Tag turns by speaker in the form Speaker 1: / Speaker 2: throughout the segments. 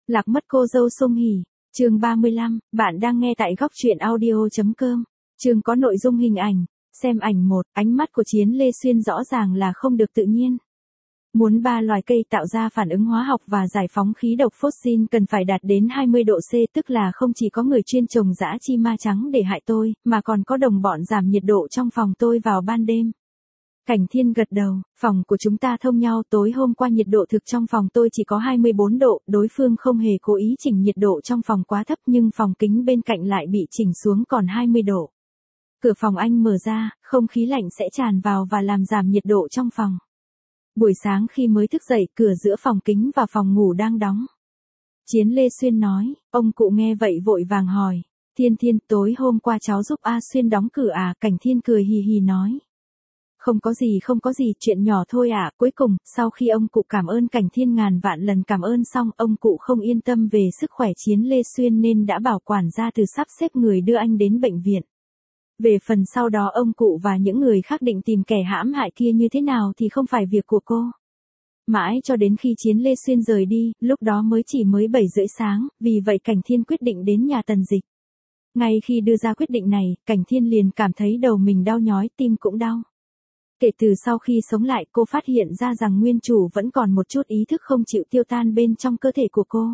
Speaker 1: Lạc mất cô dâu Song Hỷ. Chương 35, bạn đang nghe tại góc truyện audio.com. Chương có nội dung hình ảnh. Xem ảnh 1, ánh mắt của Chiến Lê Xuyên rõ ràng là không được tự nhiên. Muốn 3 loài cây tạo ra phản ứng hóa học và giải phóng khí độc phosphine cần phải đạt đến 20 độ C, tức là không chỉ có người chuyên trồng dã chi ma trắng để hại tôi, mà còn có đồng bọn giảm nhiệt độ trong phòng tôi vào ban đêm. Cảnh Thiên gật đầu, phòng của chúng ta thông nhau, tối hôm qua nhiệt độ thực trong phòng tôi chỉ có 24 độ, đối phương không hề cố ý chỉnh nhiệt độ trong phòng quá thấp nhưng phòng kính bên cạnh lại bị chỉnh xuống còn 20 độ. Cửa phòng anh mở ra, không khí lạnh sẽ tràn vào và làm giảm nhiệt độ trong phòng. Buổi sáng khi mới thức dậy, cửa giữa phòng kính và phòng ngủ đang đóng. Chiến Lê Xuyên nói, ông cụ nghe vậy vội vàng hỏi, Thiên, tối hôm qua cháu giúp A Xuyên đóng cửa à? Cảnh Thiên cười hì hì nói. Không có gì, chuyện nhỏ thôi à. Cuối cùng, sau khi ông cụ cảm ơn Cảnh Thiên ngàn vạn lần cảm ơn xong, ông cụ không yên tâm về sức khỏe Chiến Lê Xuyên nên đã bảo quản gia từ sắp xếp người đưa anh đến bệnh viện. Về phần sau đó ông cụ và những người khác định tìm kẻ hãm hại kia như thế nào thì không phải việc của cô. Mãi cho đến khi Chiến Lê Xuyên rời đi, lúc đó chỉ mới 7 rưỡi sáng, vì vậy Cảnh Thiên quyết định đến nhà Tần Dịch. Ngay khi đưa ra quyết định này, Cảnh Thiên liền cảm thấy đầu mình đau nhói, tim cũng đau. Kể từ sau khi sống lại, cô phát hiện ra rằng nguyên chủ vẫn còn một chút ý thức không chịu tiêu tan bên trong cơ thể của cô.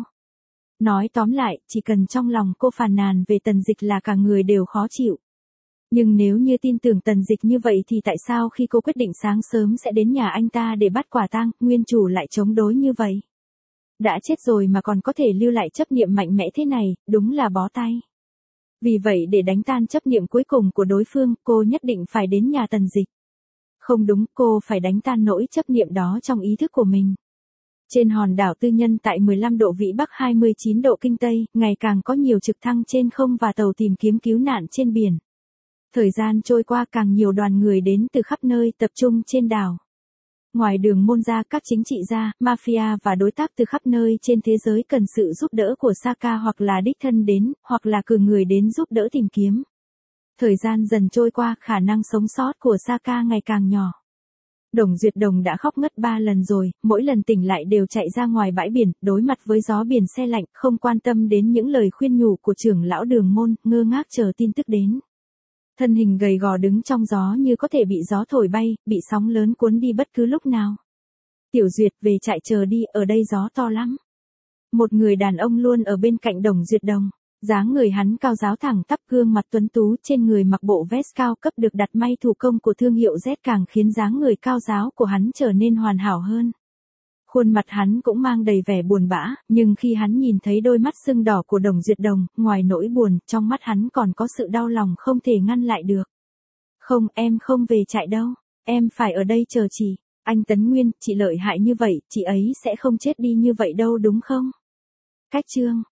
Speaker 1: Nói tóm lại, chỉ cần trong lòng cô phàn nàn về Tần Dịch là cả người đều khó chịu. Nhưng nếu như tin tưởng Tần Dịch như vậy thì tại sao khi cô quyết định sáng sớm sẽ đến nhà anh ta để bắt quả tang, nguyên chủ lại chống đối như vậy? Đã chết rồi mà còn có thể lưu lại chấp niệm mạnh mẽ thế này, đúng là bó tay. Vì vậy để đánh tan chấp niệm cuối cùng của đối phương, cô nhất định phải đến nhà Tần Dịch. Không đúng, cô phải đánh tan nỗi chấp niệm đó trong ý thức của mình. Trên hòn đảo tư nhân tại 15 độ vĩ Bắc 29 độ kinh Tây, ngày càng có nhiều trực thăng trên không và tàu tìm kiếm cứu nạn trên biển. Thời gian trôi qua, càng nhiều đoàn người đến từ khắp nơi tập trung trên đảo. Ngoài đường môn ra, các chính trị gia, mafia và đối tác từ khắp nơi trên thế giới cần sự giúp đỡ của Saka, hoặc là đích thân đến, hoặc là cử người đến giúp đỡ tìm kiếm. Thời gian dần trôi qua, khả năng sống sót của Saka ngày càng nhỏ. Đồng Duyệt Đồng đã khóc ngất 3 lần rồi, mỗi lần tỉnh lại đều chạy ra ngoài bãi biển, đối mặt với gió biển se lạnh, không quan tâm đến những lời khuyên nhủ của trưởng lão Đường Môn, ngơ ngác chờ tin tức đến. Thân hình gầy gò đứng trong gió như có thể bị gió thổi bay, bị sóng lớn cuốn đi bất cứ lúc nào. Tiểu Duyệt, về trại chờ đi, ở đây gió to lắm. Một người đàn ông luôn ở bên cạnh Đồng Duyệt Đồng. Dáng người hắn cao ráo thẳng tắp, gương mặt tuấn tú, trên người mặc bộ vest cao cấp được đặt may thủ công của thương hiệu Z càng khiến dáng người cao ráo của hắn trở nên hoàn hảo hơn. Khuôn mặt hắn cũng mang đầy vẻ buồn bã, nhưng khi hắn nhìn thấy đôi mắt sưng đỏ của Đồng Duyệt Đồng, ngoài nỗi buồn, trong mắt hắn còn có sự đau lòng không thể ngăn lại được. Không, em không về trại đâu, em phải ở đây chờ chị. Anh Tấn Nguyên, chị lợi hại như vậy, chị ấy sẽ không chết đi như vậy đâu đúng không? Cách chương